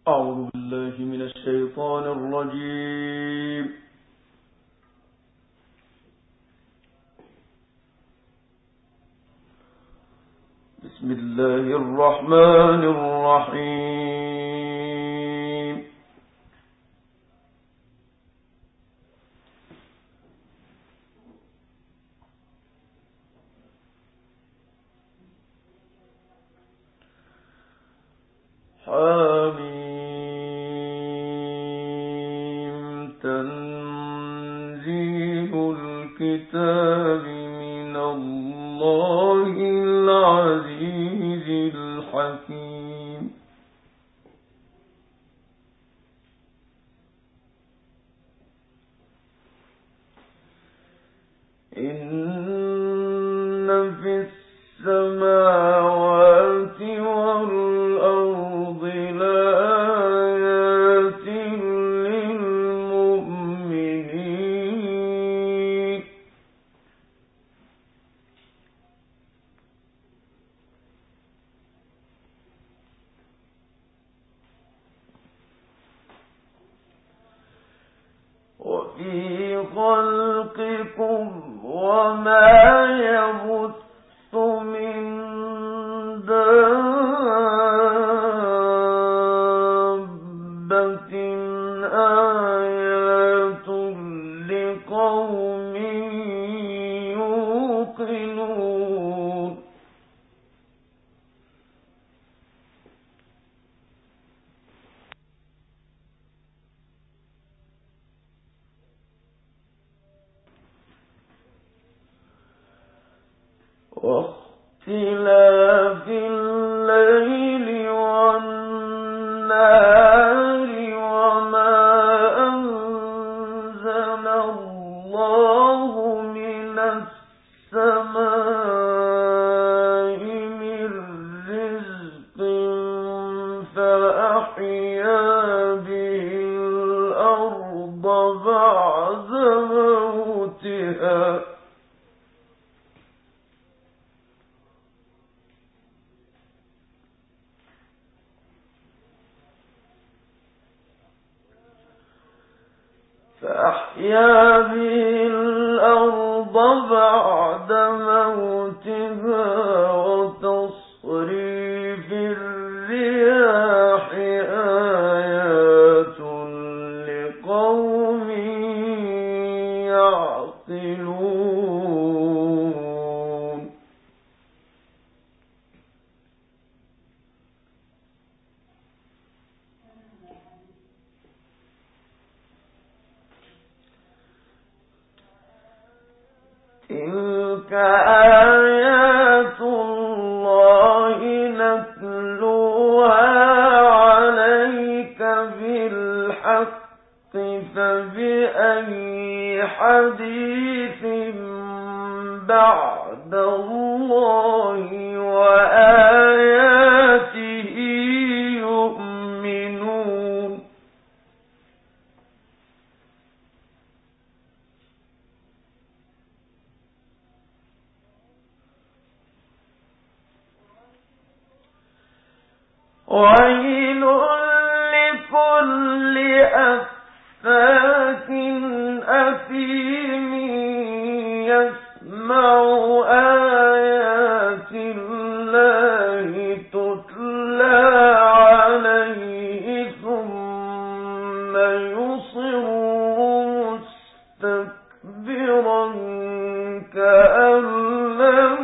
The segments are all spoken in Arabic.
أعوذ بالله من الشيطان الرجيم. بسم الله الرحمن الرحيم. حميم. تنزيل الكتاب من الله العزيز الحكيم. إن في السماوات والأرض لآيات للمؤمنين. وفي خلقكم وما يبث من دابة آيات لقوم يوقنون. واختلاف الليل والنهار وما أنزل الله من السماء من رزق فأحيا به الأرض بعد موتها. فأحيا به الأرض بعد موتها وتصريف الرياح آيات لقوم يعقلون. تلك آيات الله نتلوها عليك بالحق فبأي حديث بعد الله وآياته يؤمنون. ويل لكل أفاك أثيم يسمع آيات الله تتلى عليه ثم يصر مستكبرا كأن لم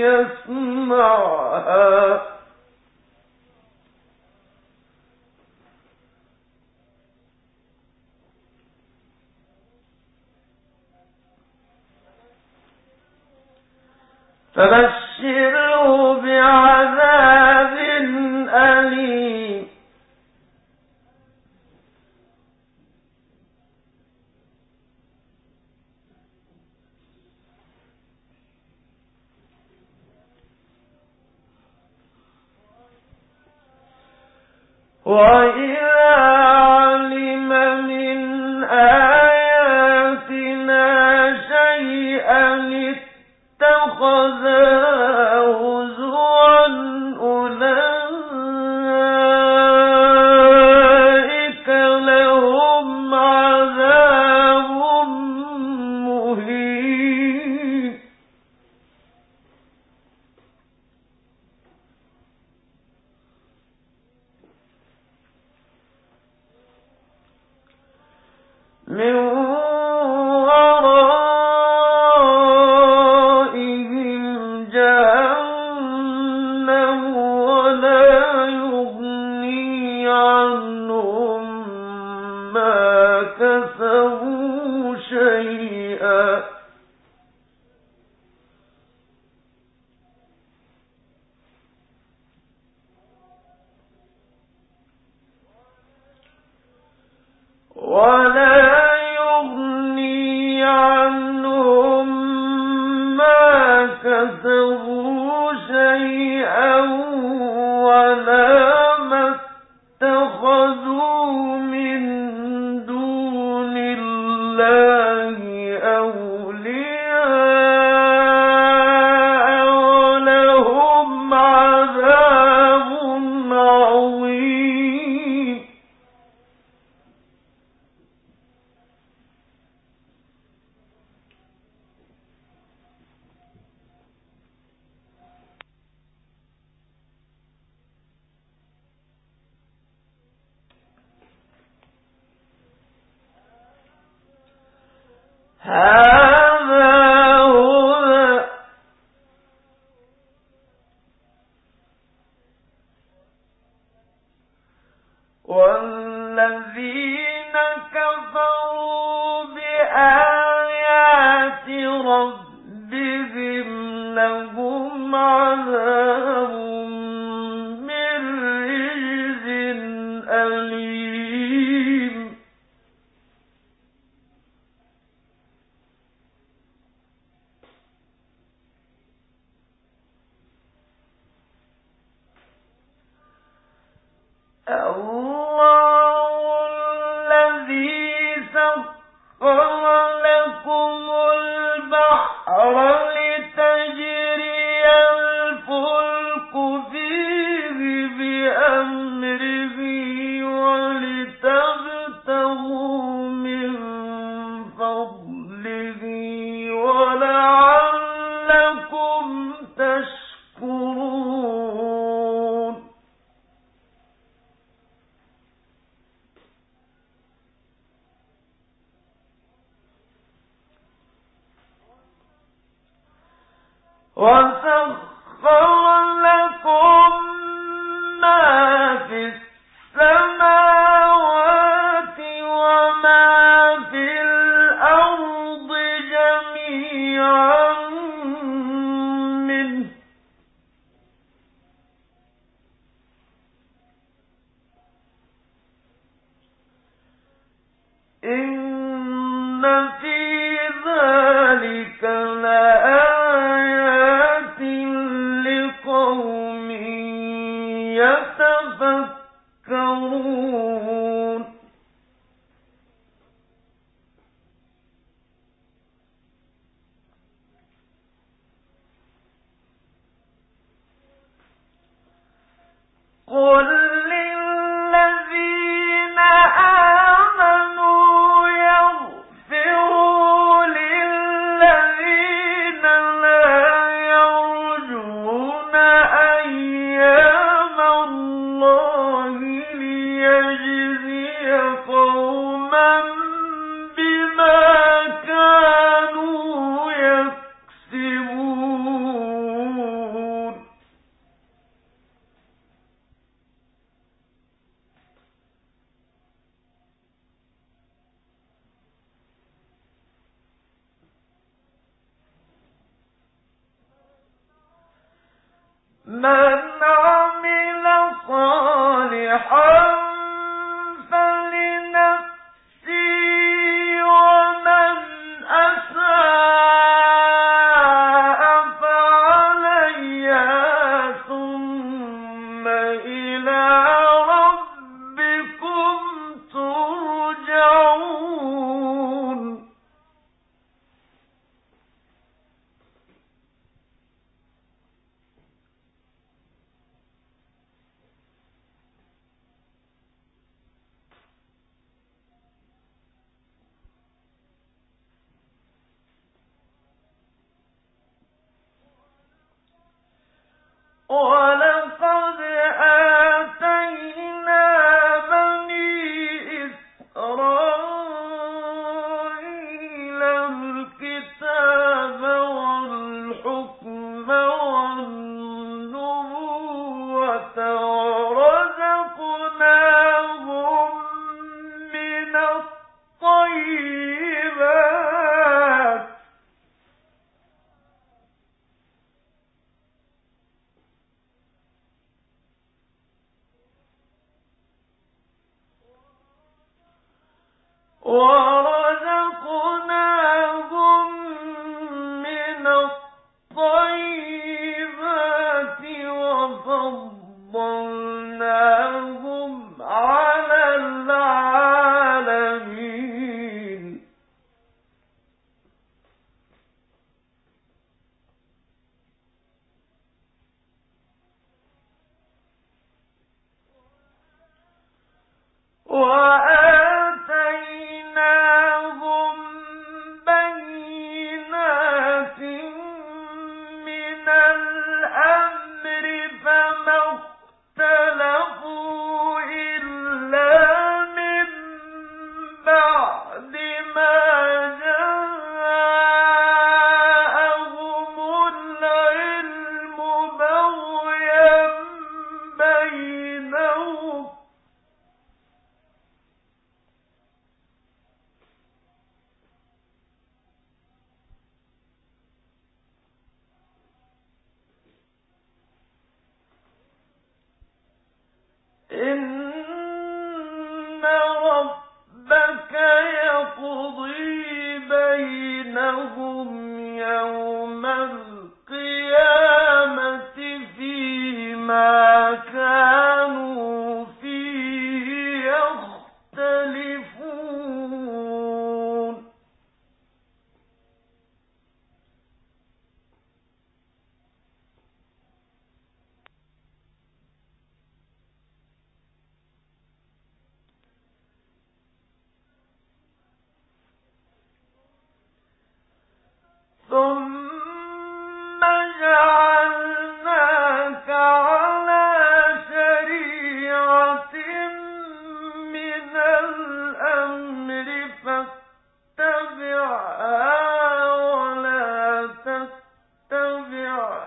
يسمعها. فبشره بعذاب أليم. وإذا علم من آياتنا شيئا اتخذها هزوا أولئك من ورائهم جهنم ولا يغني عنهم ما كسبوا شيئا ولا ما اتخذوا من دون الله أولياء ولهم عذاب عظيم هذا هدى والذين كفروا بآيات ربهم لهم عذاب من رجز أليم الله الذي سخر لكم البحر لتجري الفلك فيه بأمره ولتبتغوا من فضله ولعلكم تشكرون وسخر لكم ما في السماوات وما في الأرض جميعا منه إن في ذلك لآيات لقوم يتفكرون قل للذين آمنوا يغفروا للذين لا يرجون أيام الله ليجزي قوما بما كانوا يكسبون من عمل صالحا فلنفسه ومن أساء فعليها ثم إلى ربكم ترجعون ولقد آتينا ورزقناهم من الطيبات وفضلناهم على العالمين وآتيناهم بينات من الأمر فما اختلفوا إلا من بعد ما جاءهم العلم بغيا بينهم إن ربك يقضي بينهم يوم القيامة فيما كانوا فيه يختلفون ثم جعلناك على شريعة من الأمر فاتبعها ولا تتبع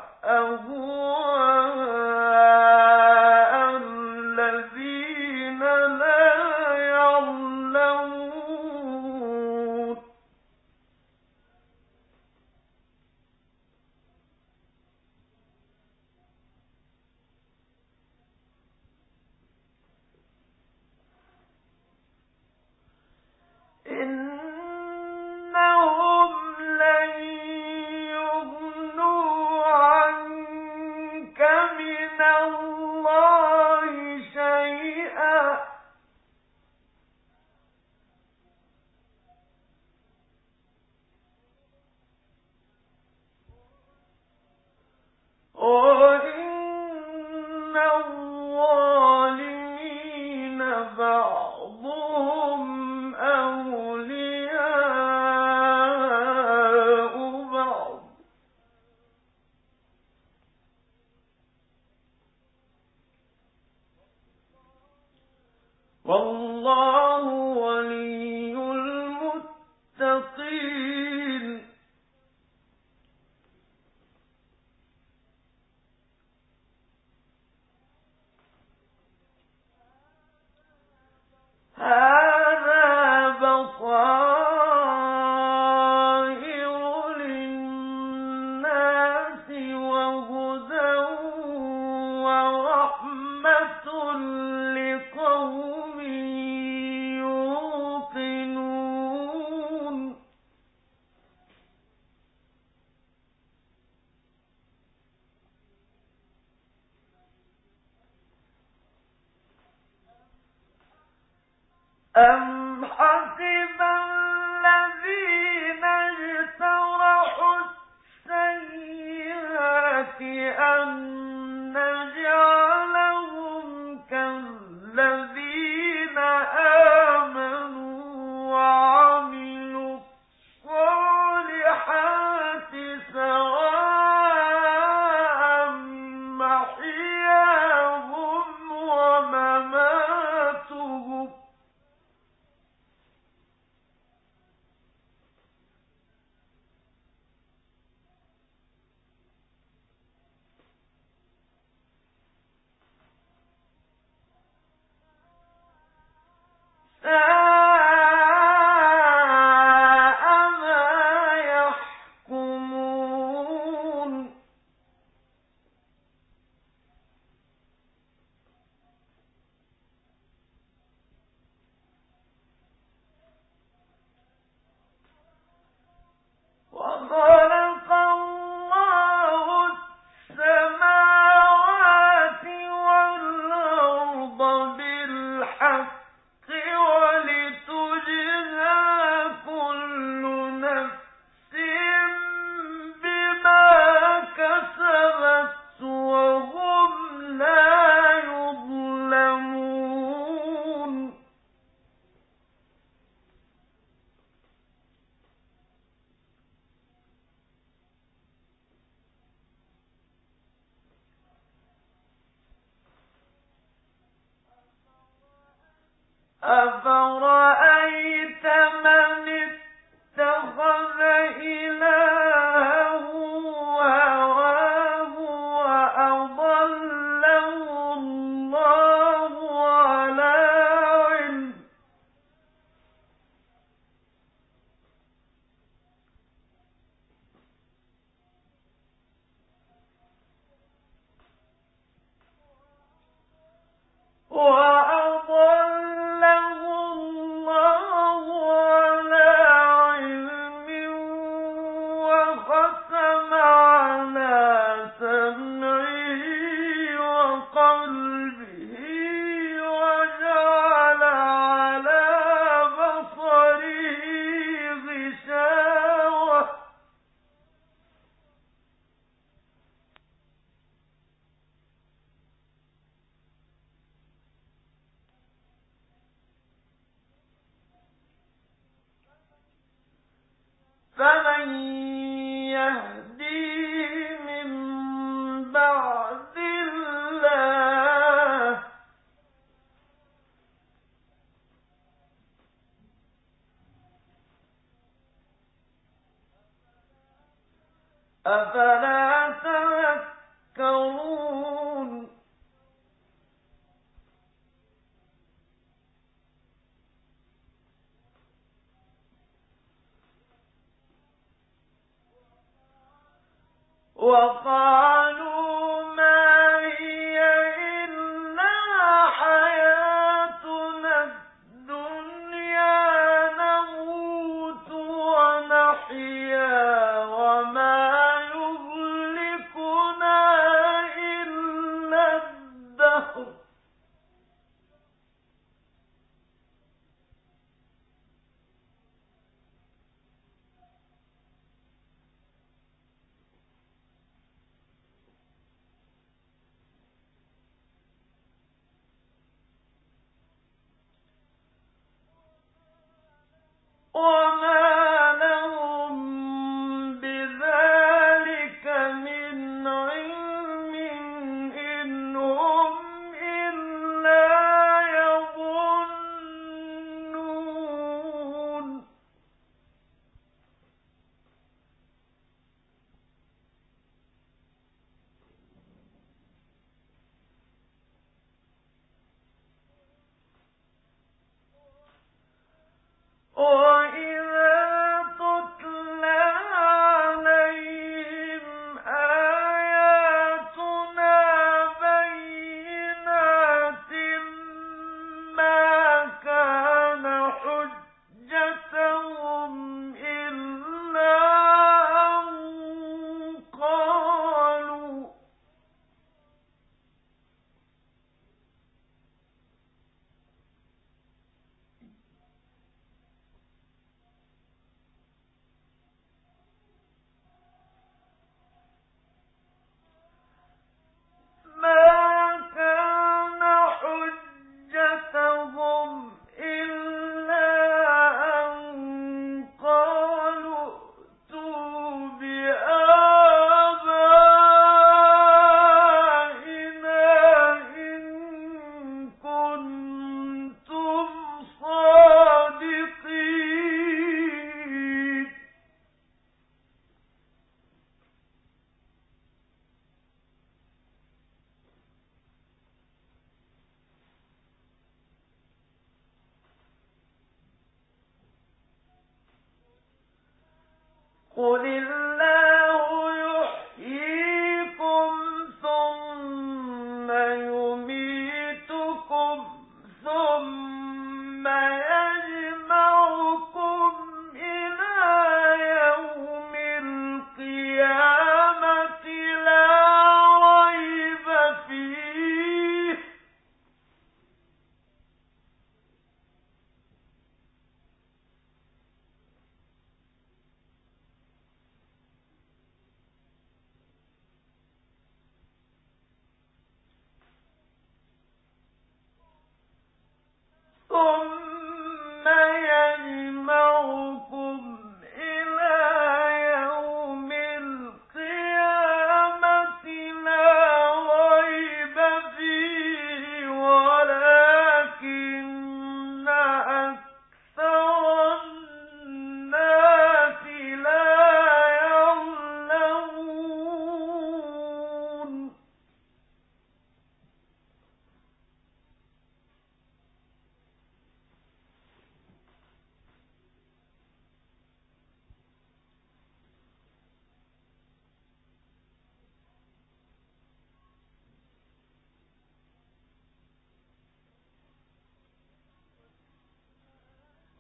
أهواء الذين لا يعلمون إنهم لن يغنوا عنك من الله شيئا وإن الظالمين بعضهم أولياء بعض والله ولي المتقين هذا بصائر للناس وهدى ورحمة لقوم يوقنون أم حسب الذين اجترحوا السيئات أن نجعلهم كالذين آمنوا وعملوا الصالحات سواء محياهم ومماتهم أفرأيت من اتخذ إلهه هواه وأضله الله على علم وختم على سمعه وقلبه وجعل على بصره غشاوة فمن يهديه من بعد الله أفلا تذكرون وقالوا ما هي إلا حياتنا الدنيا نموت ونحيا وما يهلكنا إلا الدهر وما لهم بذلك من علم إن هم إلا يظنون وإذا تتلى عليهم آياتنا بينات ما كان حجتهم إلا أن قالوا ما كان حجتهم إلا أن قالوا ائتوا بآبائنا إن كنتم صادقين قل الله يحييكم ثم يميتكم ثم يجمعكم إلى يوم القيامة لا ريب فيه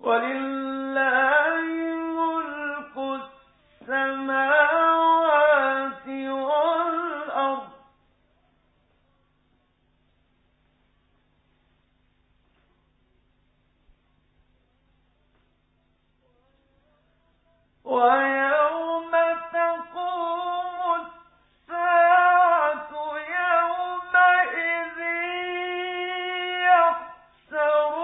ولله ملك السماوات والأرض ويوم تقوم الساعة يومئذ يخسر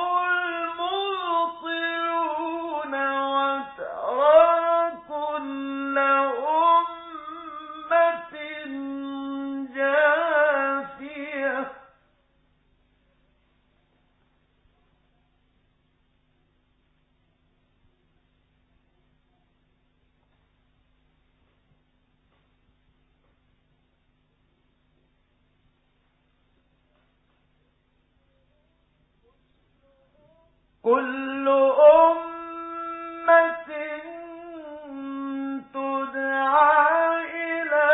المبطلون وترى كل أمة جاثية كل أمة تدعى إلى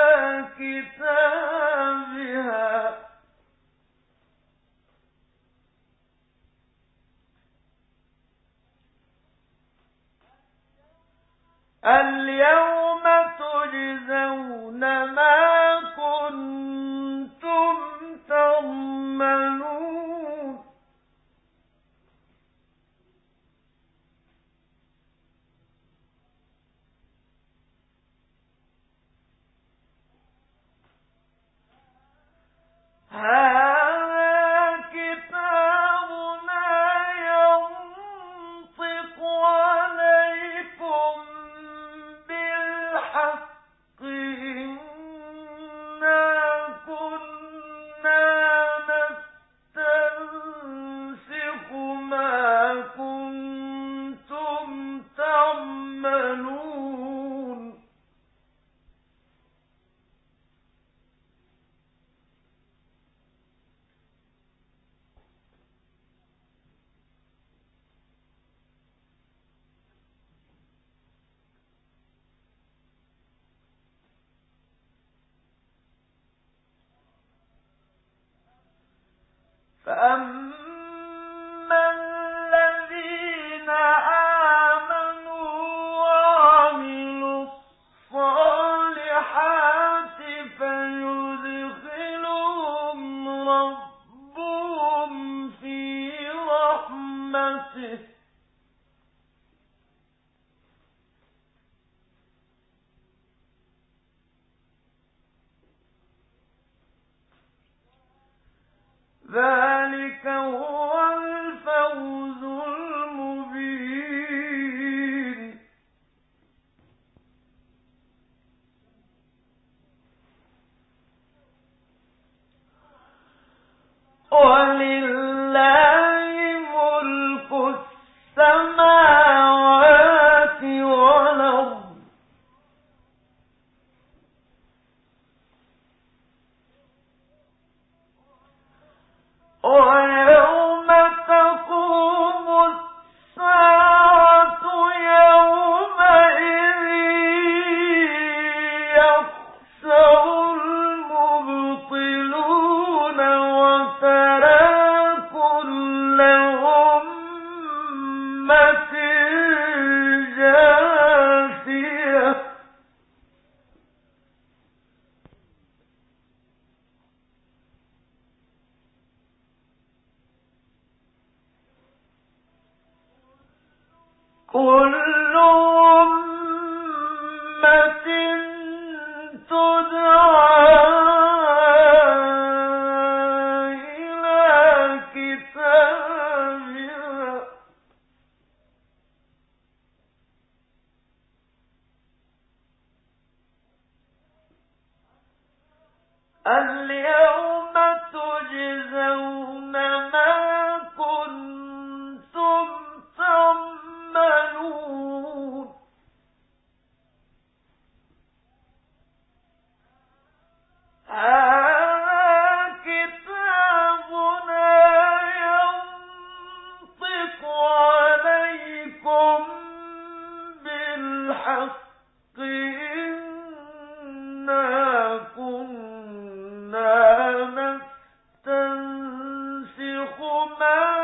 كتابها اليوم تجزون ما كنتم تعملون هذا كتابنا ينطق عليكم بالحق إنا كنا نستنسخ ما كنتم تعملون فأما الذين آمنوا وعملوا الصالحات فيدخلهم ربهم في رحمته ذلك هو الفوز المبين ولله ملك السماوات والأرض ويوم تقوم الساعة يومئذ يخسر المبطلون وترى كل أمة جاثية كل أمة تدعى إلى كتابها اليوم تجزون ما كنتم تعملون هذا كتابنا ينطق عليكم بالحق إنا كنا نستنسخ ما